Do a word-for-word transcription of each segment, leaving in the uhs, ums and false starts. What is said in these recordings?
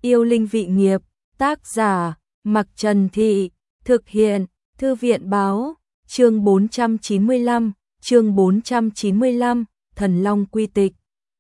Yêu linh vị nghiệp, tác giả, Mặc Trần Thị, thực hiện, Thư viện báo, chương bốn trăm chín mươi lăm, chương bốn trăm chín mươi lăm, Thần Long quy tịch.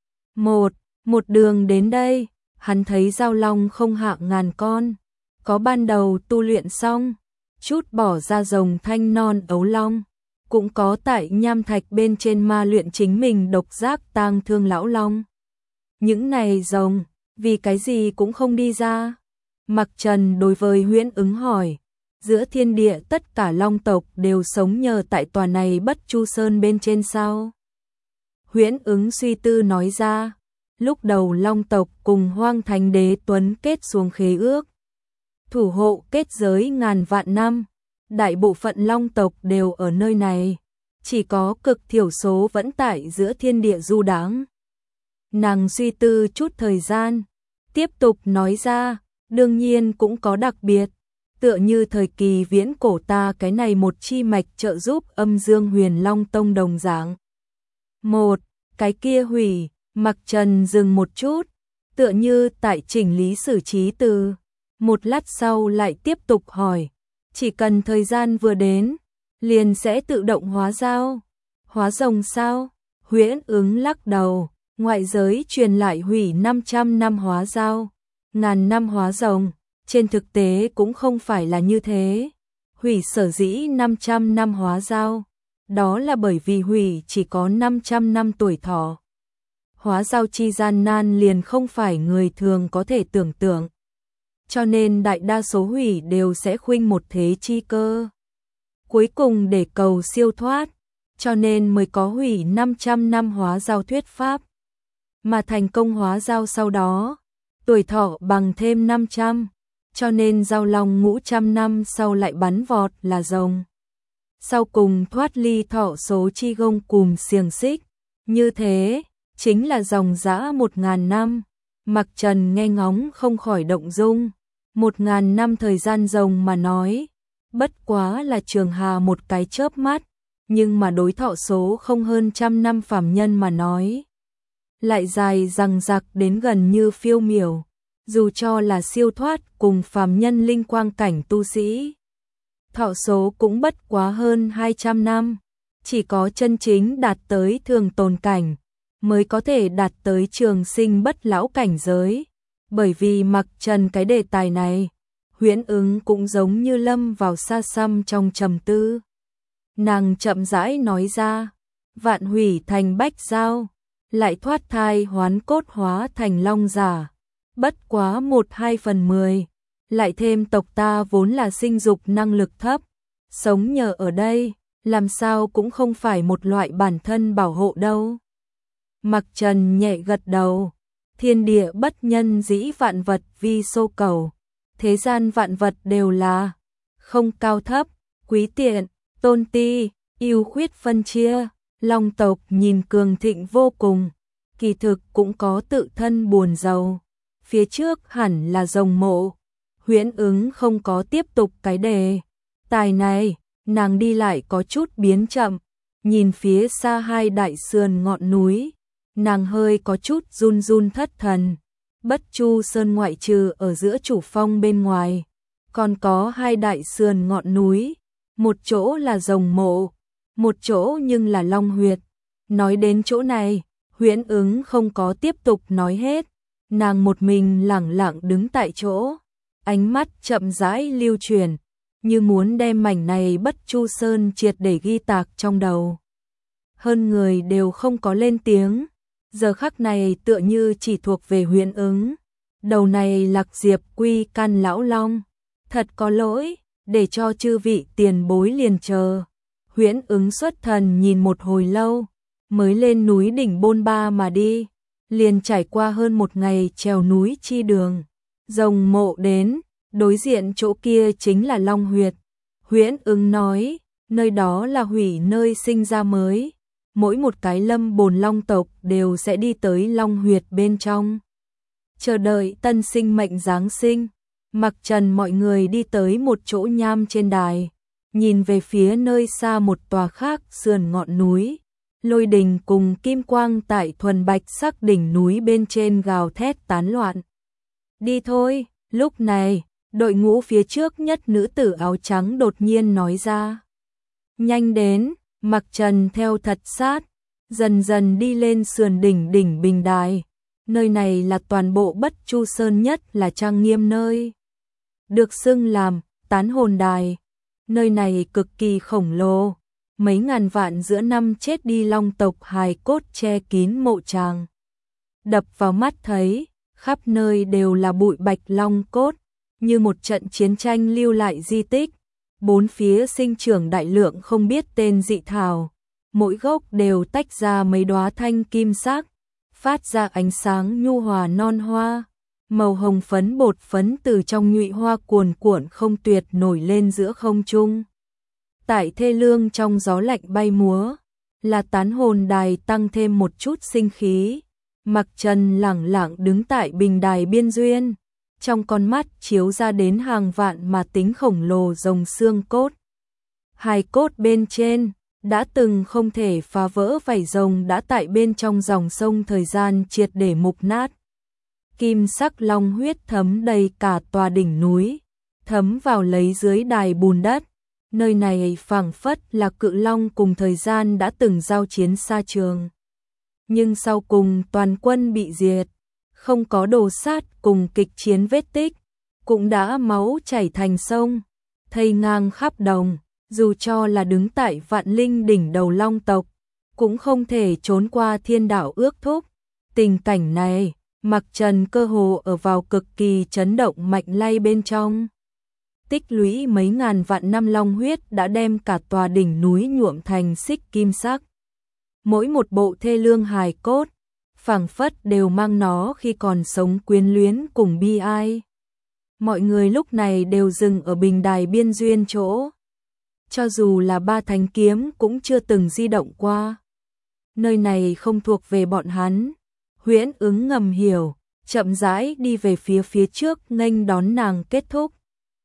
Một, một đường đến đây, hắn thấy giao long không hạ ngàn con, có ban đầu tu luyện xong, chút bỏ ra rồng thanh non ấu long, cũng có tại nham thạch bên trên ma luyện chính mình độc giác tang thương lão long. Những này rồng, vì cái gì cũng không đi ra? Mặc Trần đối với Huyễn Ứng hỏi, giữa thiên địa tất cả long tộc đều sống nhờ tại tòa này Bất Chu Sơn bên trên sao? Huyễn Ứng suy tư nói ra, lúc đầu long tộc cùng Hoang Thánh Đế Tuấn kết xuống khế ước, thủ hộ kết giới ngàn vạn năm, đại bộ phận long tộc đều ở nơi này, chỉ có cực thiểu số vẫn tại giữa thiên địa du đãng. Nàng suy tư chút thời gian, tiếp tục nói ra, đương nhiên cũng có đặc biệt, tựa như thời kỳ viễn cổ ta cái này một chi mạch trợ giúp Âm Dương Huyền Long Tông đồng dạng. Một, cái kia hủy, Mặc Trần dừng một chút, tựa như tại chỉnh lý xử trí từ, một lát sau lại tiếp tục hỏi, chỉ cần thời gian vừa đến, liền sẽ tự động hóa dao, hóa rồng sao? Huyễn Ứng lắc đầu, ngoại giới truyền lại hủy năm trăm năm hóa dao, ngàn năm hóa rồng, trên thực tế cũng không phải là như thế. Hủy sở dĩ năm trăm năm hóa dao, đó là bởi vì hủy chỉ có năm trăm năm tuổi thọ. Hóa dao chi gian nan liền không phải người thường có thể tưởng tượng. Cho nên đại đa số hủy đều sẽ khuynh một thế chi cơ. Cuối cùng để cầu siêu thoát, cho nên mới có hủy năm trăm năm hóa dao thuyết pháp. Mà thành công hóa dao sau đó, tuổi thọ bằng thêm năm trăm, cho nên giao long ngũ trăm năm sau lại bắn vọt là rồng. Sau cùng thoát ly thọ số chi gông cùm xiềng xích, như thế, chính là dòng dã một ngàn năm. Mặc Trần nghe ngóng không khỏi động dung, một ngàn năm thời gian rồng mà nói, bất quá là trường hà một cái chớp mắt, nhưng mà đối thọ số không hơn trăm năm phàm nhân mà nói, lại dài dằng dặc đến gần như phiêu miểu, dù cho là siêu thoát cùng phàm nhân linh quang cảnh tu sĩ. Thọ số cũng bất quá hơn hai trăm năm, chỉ có chân chính đạt tới thường tồn cảnh, mới có thể đạt tới trường sinh bất lão cảnh giới. Bởi vì Mặc Trần cái đề tài này, Huyễn Ứng cũng giống như lâm vào xa xăm trong trầm tư. Nàng chậm rãi nói ra, vạn hủy thành bách giao, lại thoát thai hoán cốt hóa thành long giả, bất quá một hai phần mười, lại thêm tộc ta vốn là sinh dục năng lực thấp, sống nhờ ở đây, làm sao cũng không phải một loại bản thân bảo hộ đâu. Mặc Trần nhẹ gật đầu, thiên địa bất nhân dĩ vạn vật vi xô cầu, thế gian vạn vật đều là không cao thấp, quý tiện, tôn ti, ưu khuyết phân chia. Long tộc nhìn cường thịnh vô cùng, kỳ thực cũng có tự thân buồn giàu. Phía trước hẳn là rồng mộ. Huyễn Ứng không có tiếp tục cái đề tài này, nàng đi lại có chút biến chậm, nhìn phía xa hai đại sườn ngọn núi, nàng hơi có chút run run thất thần. Bất Chu Sơn ngoại trừ ở giữa chủ phong bên ngoài, còn có hai đại sườn ngọn núi, một chỗ là rồng mộ, một chỗ nhưng là long huyệt. Nói đến chỗ này, Huyễn Ứng không có tiếp tục nói hết, nàng một mình lẳng lặng đứng tại chỗ, ánh mắt chậm rãi lưu chuyển, như muốn đem mảnh này Bất Chu Sơn triệt để ghi tạc trong đầu. Hơn người đều không có lên tiếng, giờ khắc này tựa như chỉ thuộc về Huyễn Ứng. Đầu này Lạc Diệp quy căn lão long, thật có lỗi, để cho chư vị tiền bối liền chờ. Huyễn Ứng xuất thần nhìn một hồi lâu, mới lên núi đỉnh bôn ba mà đi, liền trải qua hơn một ngày trèo núi chi đường. Rồng mộ đến, đối diện chỗ kia chính là Long huyệt. Huyễn Ứng nói, nơi đó là hủy nơi sinh ra mới, mỗi một cái lâm bồn long tộc đều sẽ đi tới Long huyệt bên trong, chờ đợi tân sinh mệnh giáng sinh. Mặc Trần mọi người đi tới một chỗ nham trên đài, nhìn về phía nơi xa một tòa khác sườn ngọn núi, lôi đình cùng kim quang tại thuần bạch sắc đỉnh núi bên trên gào thét tán loạn. Đi thôi, lúc này, đội ngũ phía trước nhất nữ tử áo trắng đột nhiên nói ra. Nhanh đến, Mặc Trần theo thật sát, dần dần đi lên sườn đỉnh đỉnh bình đài. Nơi này là toàn bộ Bất Chu Sơn nhất là trang nghiêm nơi. Được xưng làm tán hồn đài. Nơi này cực kỳ khổng lồ. Mấy ngàn vạn giữa năm chết đi long tộc hài cốt che kín mộ tràng. Đập vào mắt thấy, khắp nơi đều là bụi bạch long cốt, như một trận chiến tranh lưu lại di tích. Bốn phía sinh trưởng đại lượng không biết tên dị thảo, mỗi gốc đều tách ra mấy đóa thanh kim sắc, phát ra ánh sáng nhu hòa non hoa, màu hồng phấn bột phấn từ trong nhụy hoa cuồn cuộn không tuyệt nổi lên giữa không trung. Tại thê lương trong gió lạnh bay múa, là tán hồn đài tăng thêm một chút sinh khí. Mặc Trần lẳng lặng đứng tại bình đài biên duyên, trong con mắt chiếu ra đến hàng vạn mà tính khổng lồ rồng xương cốt. Hài cốt bên trên, đã từng không thể phá vỡ vảy rồng đã tại bên trong dòng sông thời gian triệt để mục nát. Kim sắc long huyết thấm đầy cả tòa đỉnh núi, thấm vào lấy dưới đài bùn đất. Nơi này phảng phất là cự long cùng thời gian đã từng giao chiến xa trường. Nhưng sau cùng toàn quân bị diệt, không có đồ sát cùng kịch chiến vết tích, cũng đã máu chảy thành sông, thây ngang khắp đồng, dù cho là đứng tại vạn linh đỉnh đầu long tộc, cũng không thể trốn qua thiên đạo ước thúc. Tình cảnh này, Mặc Trần cơ hồ ở vào cực kỳ chấn động mạnh lay bên trong. Tích lũy mấy ngàn vạn năm long huyết đã đem cả tòa đỉnh núi nhuộm thành xích kim sắc. Mỗi một bộ thê lương hài cốt, phảng phất đều mang nó khi còn sống quyến luyến cùng bi ai. Mọi người lúc này đều dừng ở bình đài biên duyên chỗ. Cho dù là ba thanh kiếm cũng chưa từng di động qua. Nơi này không thuộc về bọn hắn. Huyễn Ứng ngầm hiểu, chậm rãi đi về phía phía trước nghênh đón nàng kết thúc.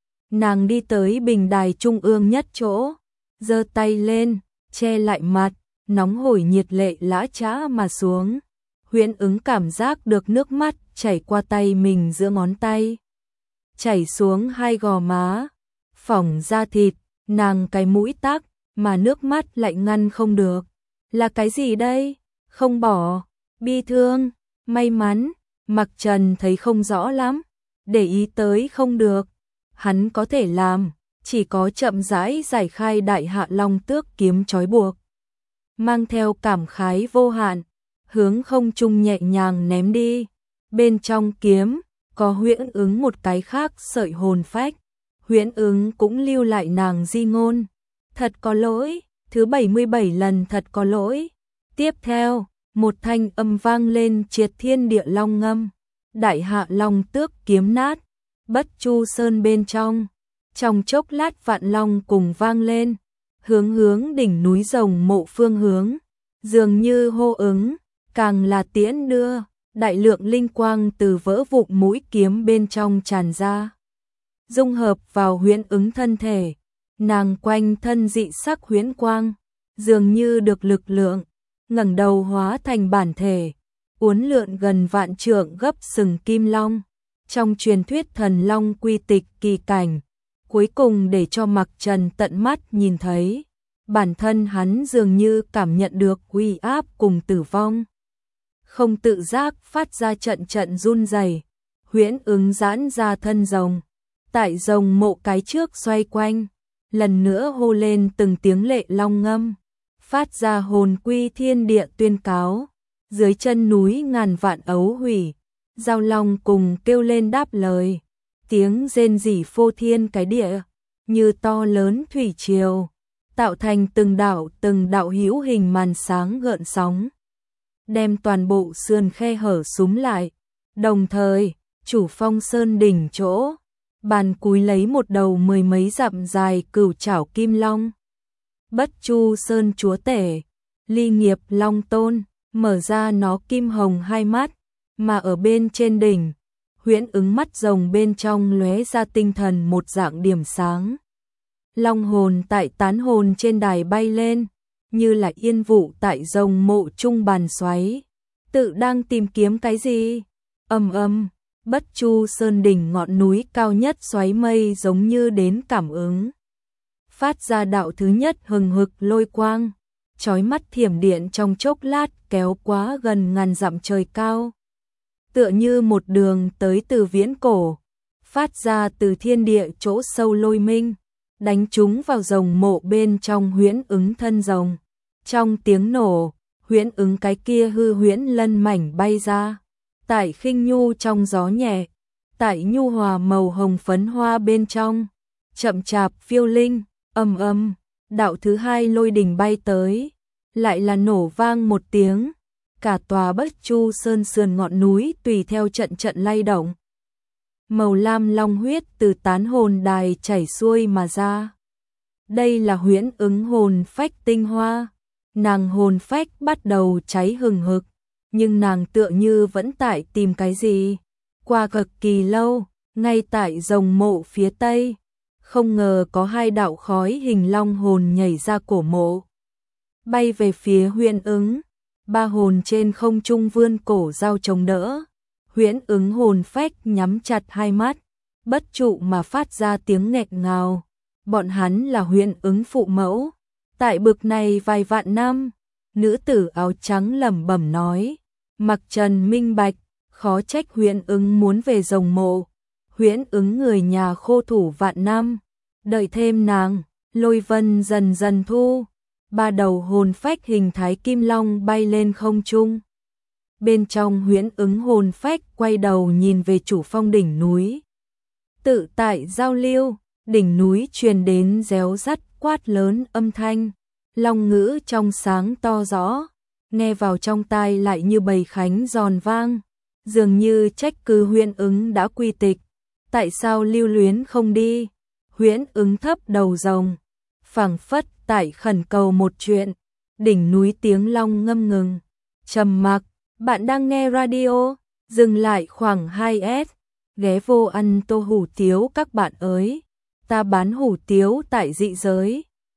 Nàng đi tới bình đài trung ương nhất chỗ, giơ tay lên, che lại mặt, nóng hổi nhiệt lệ lã chã mà xuống. Huyễn Ứng cảm giác được nước mắt chảy qua tay mình giữa ngón tay, chảy xuống hai gò má, phỏng da thịt, nàng cái mũi tắc, mà nước mắt lại ngăn không được. Là cái gì đây? Không bỏ, bi thương, may mắn, Mặc Trần thấy không rõ lắm, để ý tới không được. Hắn có thể làm, chỉ có chậm rãi giải khai đại hạ long tước kiếm trói buộc. Mang theo cảm khái vô hạn, hướng không trung nhẹ nhàng ném đi. Bên trong kiếm, có Huyễn Ứng một cái khác sợi hồn phách. Huyễn Ứng cũng lưu lại nàng di ngôn. Thật có lỗi, thứ bảy mươi bảy lần thật có lỗi. Tiếp theo, một thanh âm vang lên triệt thiên địa long ngâm. Đại hạ long tước kiếm nát, Bất Chu Sơn bên trong. Trong chốc lát vạn long cùng vang lên, hướng hướng đỉnh núi rồng mộ phương hướng. Dường như hô ứng, càng là tiễn đưa, đại lượng linh quang từ vỡ vụn mũi kiếm bên trong tràn ra. Dung hợp vào Huyễn Ứng thân thể, nàng quanh thân dị sắc huyễn quang, dường như được lực lượng, ngẩng đầu hóa thành bản thể, uốn lượn gần vạn trượng gấp sừng kim long. Trong truyền thuyết thần long quy tịch kỳ cảnh, cuối cùng để cho Mặc Trần tận mắt nhìn thấy, bản thân hắn dường như cảm nhận được uy áp cùng tử vong. Không tự giác phát ra trận trận run rẩy. Huyễn Ứng giãn ra thân rồng, tại rồng mộ cái trước xoay quanh, lần nữa hô lên từng tiếng lệ long ngâm, phát ra hồn quy thiên địa tuyên cáo. Dưới chân núi ngàn vạn ấu hủy, giao long cùng kêu lên đáp lời, tiếng rên rỉ phô thiên cái địa, như to lớn thủy triều, tạo thành từng đạo từng đạo hữu hình màn sáng gợn sóng, đem toàn bộ sườn khe hở súm lại. Đồng thời, chủ Phong Sơn đỉnh chỗ, bàn cúi lấy một đầu mười mấy dặm dài cửu trảo kim long. Bất Chu Sơn chúa tể, Ly Nghiệp Long Tôn, mở ra nó kim hồng hai mắt, mà ở bên trên đỉnh, Huyễn Ứng mắt rồng bên trong lóe ra tinh thần một dạng điểm sáng. Long hồn tại tán hồn trên đài bay lên, như là yên vụ tại rồng mộ trung bàn xoáy, tự đang tìm kiếm cái gì. Ầm ầm, Bất Chu Sơn đỉnh ngọn núi cao nhất xoáy mây giống như đến cảm ứng. Phát ra đạo thứ nhất hừng hực lôi quang, chói mắt thiểm điện trong chốc lát kéo quá gần ngàn dặm trời cao. Tựa như một đường tới từ viễn cổ, phát ra từ thiên địa chỗ sâu lôi minh, đánh trúng vào rồng mộ bên trong huyễn ứng thân rồng. Trong tiếng nổ, huyễn ứng cái kia hư huyễn lân mảnh bay ra, tại khinh nhu trong gió nhẹ, tại nhu hòa màu hồng phấn hoa bên trong, chậm chạp phiêu linh, âm âm, đạo thứ hai lôi đình bay tới, lại là nổ vang một tiếng, cả tòa Bất Chu Sơn sườn ngọn núi tùy theo trận trận lay động. Màu lam long huyết từ tán hồn đài chảy xuôi mà ra. Đây là huyễn ứng hồn phách tinh hoa, nàng hồn phách bắt đầu cháy hừng hực, nhưng nàng tựa như vẫn tại tìm cái gì. Qua cực kỳ lâu, ngay tại rồng mộ phía tây, không ngờ có hai đạo khói hình long hồn nhảy ra cổ mộ, bay về phía huyễn ứng. Ba hồn trên không trung vươn cổ giao chống đỡ, huyễn ứng hồn phách nhắm chặt hai mắt, bất trụ mà phát ra tiếng nghẹt ngào. Bọn hắn là huyễn ứng phụ mẫu. Tại bực này vài vạn năm, nữ tử áo trắng lẩm bẩm nói. Mặc Trần minh bạch, khó trách huyễn ứng muốn về rồng mộ. Huyễn ứng người nhà khô thủ vạn năm, đợi thêm nàng, lôi vân dần dần thu. Ba đầu hồn phách hình thái kim long bay lên không trung. Bên trong huyễn ứng hồn phách quay đầu nhìn về chủ phong đỉnh núi. Tự tại giao lưu, đỉnh núi truyền đến réo rắt quát lớn âm thanh, long ngữ trong sáng to rõ, nghe vào trong tai lại như bầy khánh giòn vang, dường như trách cứ huyễn ứng đã quy tịch, tại sao lưu luyến không đi. Huyễn ứng thấp đầu rồng, phảng phất tại khẩn cầu một chuyện. Đỉnh núi tiếng long ngâm ngừng, trầm mặc. Bạn đang nghe radio, dừng lại khoảng hai s, ghé vô ăn tô hủ tiếu các bạn ơi. Ta bán hủ tiếu tại dị giới.